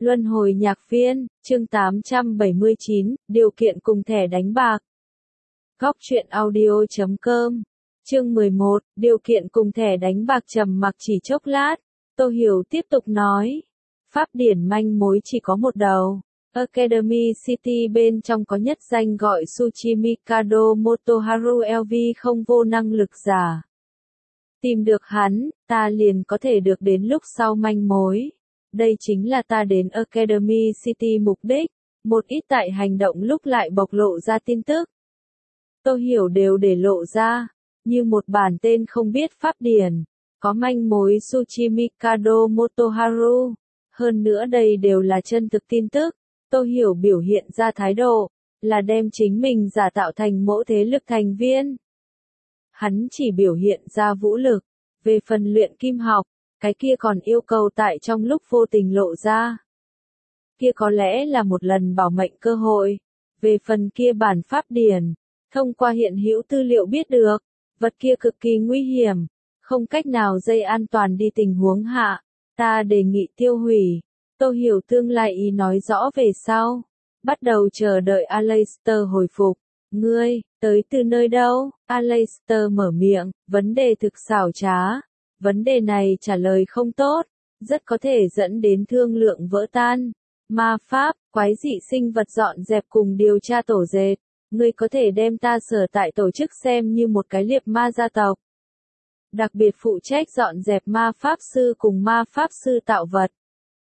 Luân hồi nhạc viên, chương 879, điều kiện cùng thẻ đánh bạc. Góc truyện audio.com. Chương 11, điều kiện cùng thẻ đánh bạc. Trầm mặc chỉ chốc lát, Tô Hiểu tiếp tục nói. Pháp điển manh mối chỉ có một đầu. Academy City bên trong có nhất danh gọi Tsuchi Mikado Motoharu LV không vô năng lực giả. Tìm được hắn, ta liền có thể được đến lúc sau manh mối. Đây chính là ta đến Academy City mục đích, một ít tại hành động lúc lại bộc lộ ra tin tức. Tô Hiểu đều để lộ ra, như một bản tên không biết pháp điển, có manh mối Tsuchi Mikado Motoharu. Hơn nữa đây đều là chân thực tin tức, Tô Hiểu biểu hiện ra thái độ, là đem chính mình giả tạo thành mỗi thế lực thành viên. Hắn chỉ biểu hiện ra vũ lực, về phần luyện kim học, cái kia còn yêu cầu tại trong lúc vô tình lộ ra. Kia có lẽ là một lần bảo mệnh cơ hội, về phần kia bản pháp điển, thông qua hiện hữu tư liệu biết được, vật kia cực kỳ nguy hiểm, không cách nào dây an toàn đi tình huống hạ, ta đề nghị tiêu hủy. Tô Hiểu tương lai ý nói rõ về sau, bắt đầu chờ đợi Aleister hồi phục. Ngươi, tới từ nơi đâu? Aleister mở miệng, vấn đề thực xảo trá. Vấn đề này trả lời không tốt, rất có thể dẫn đến thương lượng vỡ tan. Ma pháp, quái dị sinh vật dọn dẹp cùng điều tra tổ dệt. Ngươi có thể đem ta sở tại tổ chức xem như một cái liệp ma gia tộc. Đặc biệt phụ trách dọn dẹp ma pháp sư cùng ma pháp sư tạo vật.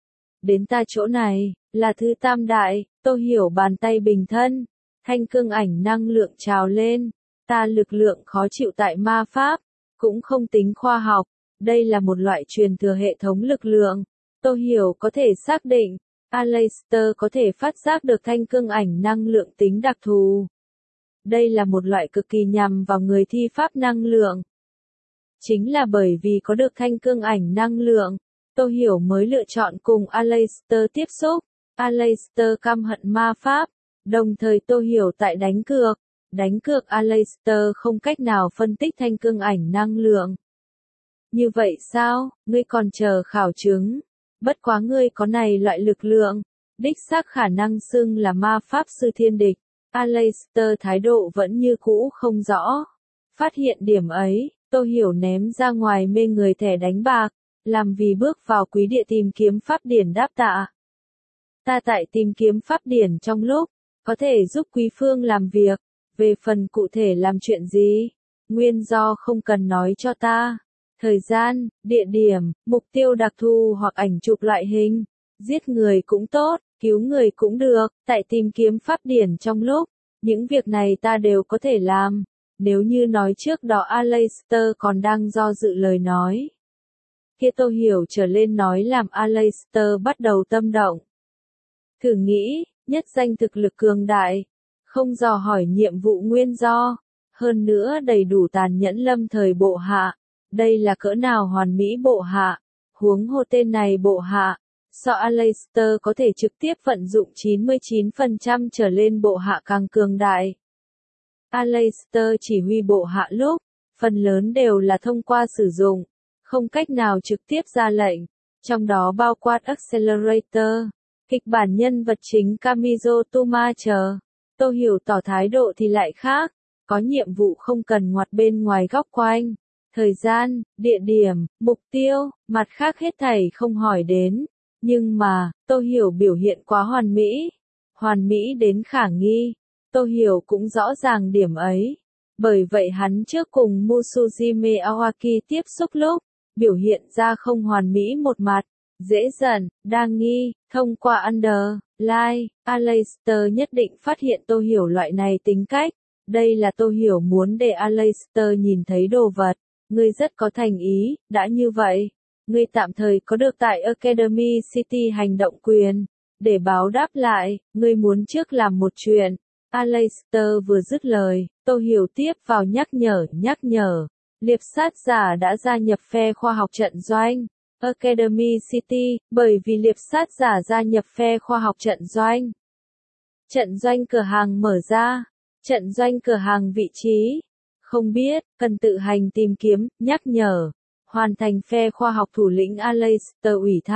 Đến ta chỗ này, là thứ tam đại, Tô Hiểu bàn tay bình thân, thanh cương ảnh năng lượng trào lên, ta lực lượng khó chịu tại ma pháp, cũng không tính khoa học, đây là một loại truyền thừa hệ thống lực lượng, Tô Hiểu có thể xác định, Aleister có thể phát giác được thanh cương ảnh năng lượng tính đặc thù. Đây là một loại cực kỳ nhằm vào người thi pháp năng lượng. Chính là bởi vì có được thanh cương ảnh năng lượng, Tô Hiểu mới lựa chọn cùng Aleister tiếp xúc. Aleister căm hận ma pháp, đồng thời Tô Hiểu tại đánh cược Aleister không cách nào phân tích thanh cương ảnh năng lượng. Như vậy sao, ngươi còn chờ khảo chứng, bất quá ngươi có này loại lực lượng, đích xác khả năng xưng là ma pháp sư thiên địch. Aleister thái độ vẫn như cũ không rõ. Phát hiện điểm ấy, Tô Hiểu ném ra ngoài mê người thẻ đánh bạc, làm vì bước vào quý địa tìm kiếm pháp điển đáp tạ. Ta tại tìm kiếm pháp điển trong lúc, có thể giúp quý phương làm việc, về phần cụ thể làm chuyện gì, nguyên do không cần nói cho ta. Thời gian, địa điểm, mục tiêu đặc thù hoặc ảnh chụp loại hình, giết người cũng tốt, cứu người cũng được, tại tìm kiếm pháp điển trong lúc, những việc này ta đều có thể làm. Nếu như nói trước đó Aleister còn đang do dự lời nói, kia Tô Hiểu trở lên nói làm Aleister bắt đầu tâm động. Thử nghĩ, nhất danh thực lực cường đại, không dò hỏi nhiệm vụ nguyên do, hơn nữa đầy đủ tàn nhẫn lâm thời bộ hạ, đây là cỡ nào hoàn mỹ bộ hạ, huống hồ tên này bộ hạ, so Aleister có thể trực tiếp vận dụng 99% trở lên bộ hạ càng cường đại. Aleister chỉ huy bộ hạ lúc, phần lớn đều là thông qua sử dụng, không cách nào trực tiếp ra lệnh, trong đó bao quát Accelerator, kịch bản nhân vật chính Kamizo Toma chờ. Tô Hiểu tỏ thái độ thì lại khác, có nhiệm vụ không cần ngoặt bên ngoài góc quanh, thời gian, địa điểm, mục tiêu, mặt khác hết thảy không hỏi đến, nhưng mà, Tô Hiểu biểu hiện quá hoàn mỹ đến khả nghi, Tô Hiểu cũng rõ ràng điểm ấy, bởi vậy hắn trước cùng Musujime Awaki tiếp xúc lúc, biểu hiện ra không hoàn mỹ một mặt, dễ giận, đa nghi, thông qua underline, Aleister nhất định phát hiện Tô Hiểu loại này tính cách, đây là Tô Hiểu muốn để Aleister nhìn thấy đồ vật, ngươi rất có thành ý, đã như vậy, ngươi tạm thời có được tại Academy City hành động quyền, để báo đáp lại, ngươi muốn trước làm một chuyện. Aleister vừa dứt lời, Tô Hiểu tiếp vào nhắc nhở, liệp sát giả đã gia nhập phe khoa học trận doanh, Academy City, bởi vì liệp sát giả gia nhập phe khoa học trận doanh. Trận doanh cửa hàng mở ra, trận doanh cửa hàng vị trí, không biết, cần tự hành tìm kiếm, nhắc nhở, hoàn thành phe khoa học thủ lĩnh Aleister ủy thác,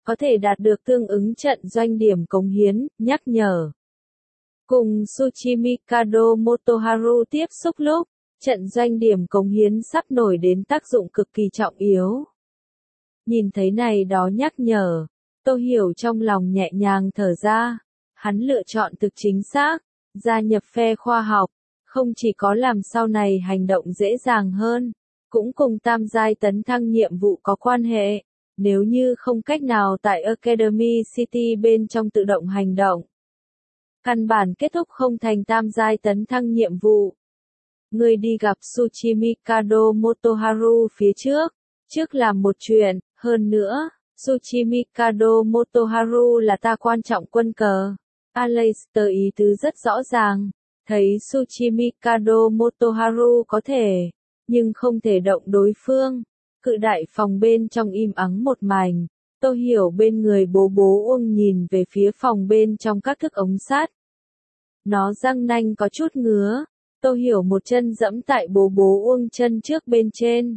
có thể đạt được tương ứng trận doanh điểm cống hiến, nhắc nhở. Cùng Tsuchimikado Motoharu tiếp xúc lúc, trận doanh điểm cống hiến sắp nổi đến tác dụng cực kỳ trọng yếu. Nhìn thấy này đó nhắc nhở, Tô Hiểu trong lòng nhẹ nhàng thở ra, hắn lựa chọn thực chính xác, gia nhập phe khoa học, không chỉ có làm sau này hành động dễ dàng hơn, cũng cùng tam giai tấn thăng nhiệm vụ có quan hệ, nếu như không cách nào tại Academy City bên trong tự động hành động. Căn bản kết thúc không thành tam giai tấn thăng nhiệm vụ. Người đi gặp Tsuchimikado Motoharu phía trước làm một chuyện, hơn nữa, Tsuchimikado Motoharu là ta quan trọng quân cờ. Aleister ý tứ rất rõ ràng, thấy Tsuchimikado Motoharu có thể, nhưng không thể động đối phương. Cự đại phòng bên trong im ắng một mảnh, Tô Hiểu bên người bố Uông nhìn về phía phòng bên trong các thức ống sắt. Nó răng nanh có chút ngứa, Tô Hiểu một chân dẫm tại bố Uông chân trước bên trên.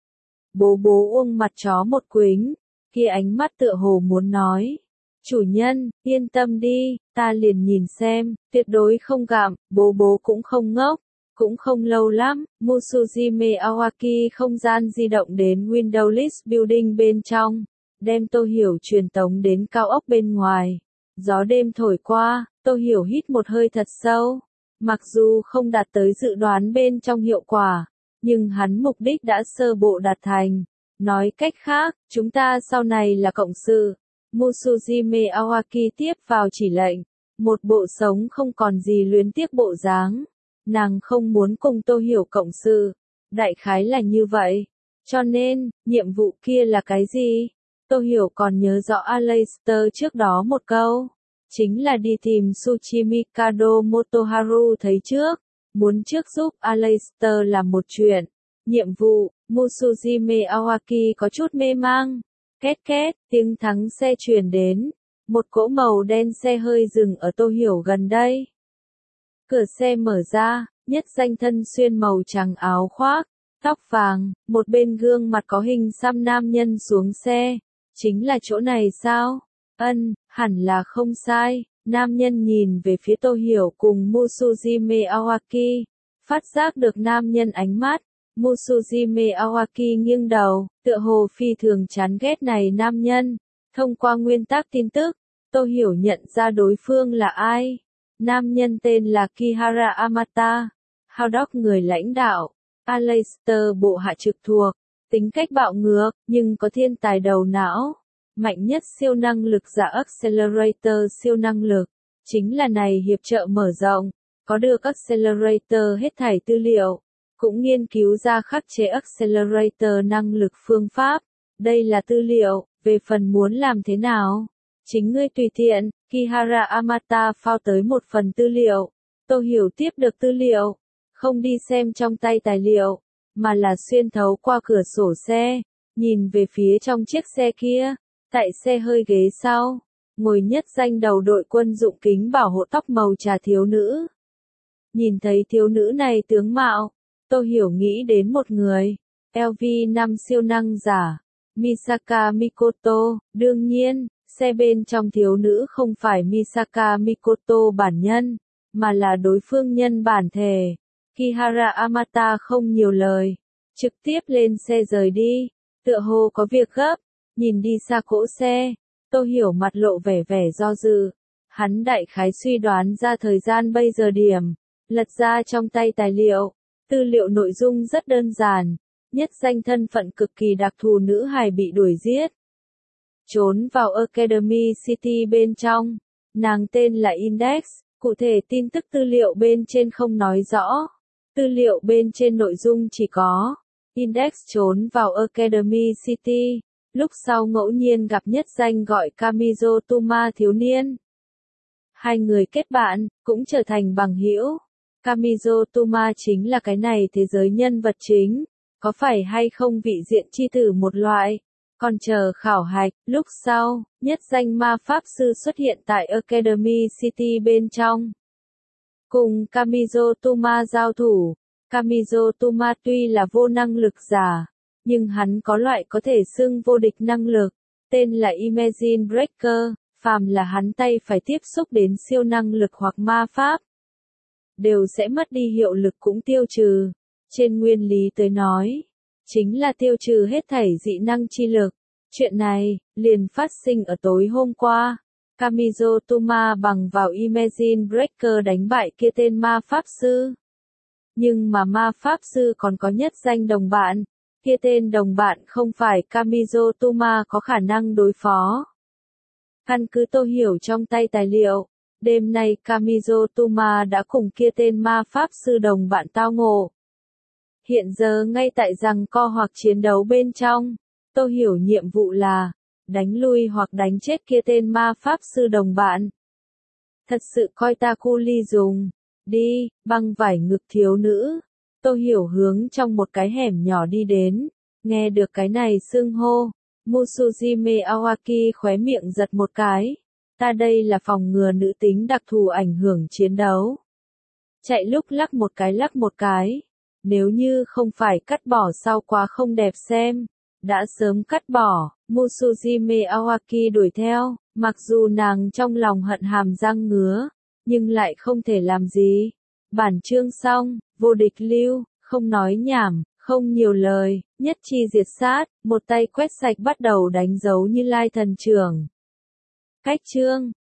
Bố Uông mặt chó một quính, kia ánh mắt tựa hồ muốn nói. Chủ nhân, yên tâm đi, ta liền nhìn xem, tuyệt đối không gặm, bố cũng không ngốc. Cũng không lâu lắm, Musujime Awaki không gian di động đến Windows List Building bên trong, đem Tô Hiểu truyền tống đến cao ốc bên ngoài. Gió đêm thổi qua, Tô Hiểu hít một hơi thật sâu. Mặc dù không đạt tới dự đoán bên trong hiệu quả, nhưng hắn mục đích đã sơ bộ đạt thành. Nói cách khác, chúng ta sau này là cộng sự. Musujime Awaki tiếp vào chỉ lệnh, một bộ sống không còn gì luyến tiếc bộ dáng. Nàng không muốn cùng Tô Hiểu cộng sự, đại khái là như vậy. Cho nên, nhiệm vụ kia là cái gì? Tô Hiểu còn nhớ rõ Aleister trước đó một câu, chính là đi tìm Tsuchimikado Motoharu thấy trước, muốn trước giúp Aleister làm một chuyện. Nhiệm vụ, Musujime Awaki có chút mê mang. Két két, tiếng thắng xe truyền đến, một cỗ màu đen xe hơi dừng ở Tô Hiểu gần đây. Cửa xe mở ra, nhất danh thân xuyên màu trắng áo khoác, tóc vàng, một bên gương mặt có hình xăm nam nhân xuống xe. Chính là chỗ này sao? Ân, hẳn là không sai. Nam nhân nhìn về phía Tô Hiểu cùng Musujime Awaki, phát giác được nam nhân ánh mắt. Musujime Awaki nghiêng đầu, tựa hồ phi thường chán ghét này nam nhân. Thông qua nguyên tắc tin tức, Tô Hiểu nhận ra đối phương là ai. Nam nhân tên là Kihara Amata, Howdog người lãnh đạo, Aleister bộ hạ trực thuộc, tính cách bạo ngược, nhưng có thiên tài đầu não. Mạnh nhất siêu năng lực giả Accelerator siêu năng lực, chính là này hiệp trợ mở rộng, có được Accelerator hết thảy tư liệu, cũng nghiên cứu ra khắc chế Accelerator năng lực phương pháp. Đây là tư liệu, về phần muốn làm thế nào? Chính ngươi tùy tiện. Kihara Amata phao tới một phần tư liệu. Tô Hiểu tiếp được tư liệu, không đi xem trong tay tài liệu, mà là xuyên thấu qua cửa sổ xe, nhìn về phía trong chiếc xe kia. Tại xe hơi ghế sau, ngồi nhất danh đầu đội quân dụng kính bảo hộ tóc màu trà thiếu nữ. Nhìn thấy thiếu nữ này tướng mạo, Tô Hiểu nghĩ đến một người, LV5 siêu năng giả, Misaka Mikoto. Đương nhiên, xe bên trong thiếu nữ không phải Misaka Mikoto bản nhân, mà là đối phương nhân bản thể. Kihara Amata không nhiều lời, trực tiếp lên xe rời đi, tựa hồ có việc gấp. Nhìn đi xa cỗ xe, Tô Hiểu mặt lộ vẻ do dự. Hắn đại khái suy đoán ra thời gian bây giờ điểm, lật ra trong tay tài liệu. Tư liệu nội dung rất đơn giản, nhất danh thân phận cực kỳ đặc thù nữ hài bị đuổi giết. Trốn vào Academy City bên trong, nàng tên là Index, cụ thể tin tức tư liệu bên trên không nói rõ. Tư liệu bên trên nội dung chỉ có, Index trốn vào Academy City, lúc sau ngẫu nhiên gặp nhất danh gọi Kamizo Tuma thiếu niên. Hai người kết bạn, cũng trở thành bằng hữu. Kamizo Tuma chính là cái này thế giới nhân vật chính, có phải hay không vị diện chi tử một loại, còn chờ khảo hạch. Lúc sau, nhất danh ma pháp sư xuất hiện tại Academy City bên trong. Cùng Kamizo Tuma giao thủ, Kamizo Tuma tuy là vô năng lực giả, nhưng hắn có loại có thể xưng vô địch năng lực, tên là Imagine Breaker, phàm là hắn tay phải tiếp xúc đến siêu năng lực hoặc ma pháp, đều sẽ mất đi hiệu lực cũng tiêu trừ. Trên nguyên lý tới nói, chính là tiêu trừ hết thảy dị năng chi lực. Chuyện này, liền phát sinh ở tối hôm qua. Kamizo Tuma bằng vào Imagine Breaker đánh bại kia tên ma pháp sư. Nhưng mà ma pháp sư còn có nhất danh đồng bạn. Kia tên đồng bạn không phải Kamizo Tuma có khả năng đối phó. Căn cứ tôi hiểu trong tay tài liệu, đêm nay Kamizo Tuma đã cùng kia tên ma pháp sư đồng bạn tao ngộ. Hiện giờ ngay tại giằng co hoặc chiến đấu bên trong, tôi hiểu nhiệm vụ là đánh lui hoặc đánh chết kia tên ma pháp sư đồng bạn. Thật sự coi ta cu ly dùng. Đi, băng vải ngực thiếu nữ. Tôi hiểu hướng trong một cái hẻm nhỏ đi đến. Nghe được cái này xưng hô. Musujime Awaki khóe miệng giật một cái. Ta đây là phòng ngừa nữ tính đặc thù ảnh hưởng chiến đấu. Chạy lúc lắc một cái. Nếu như không phải cắt bỏ sau quá không đẹp xem. Đã sớm cắt bỏ. Musujime Awaki đuổi theo. Mặc dù nàng trong lòng hận hàm răng ngứa. Nhưng lại không thể làm gì. Bản chương xong, vô địch lưu, không nói nhảm, không nhiều lời, nhất chi diệt sát, một tay quét sạch bắt đầu đánh dấu Như Lai thần trưởng. Cách chương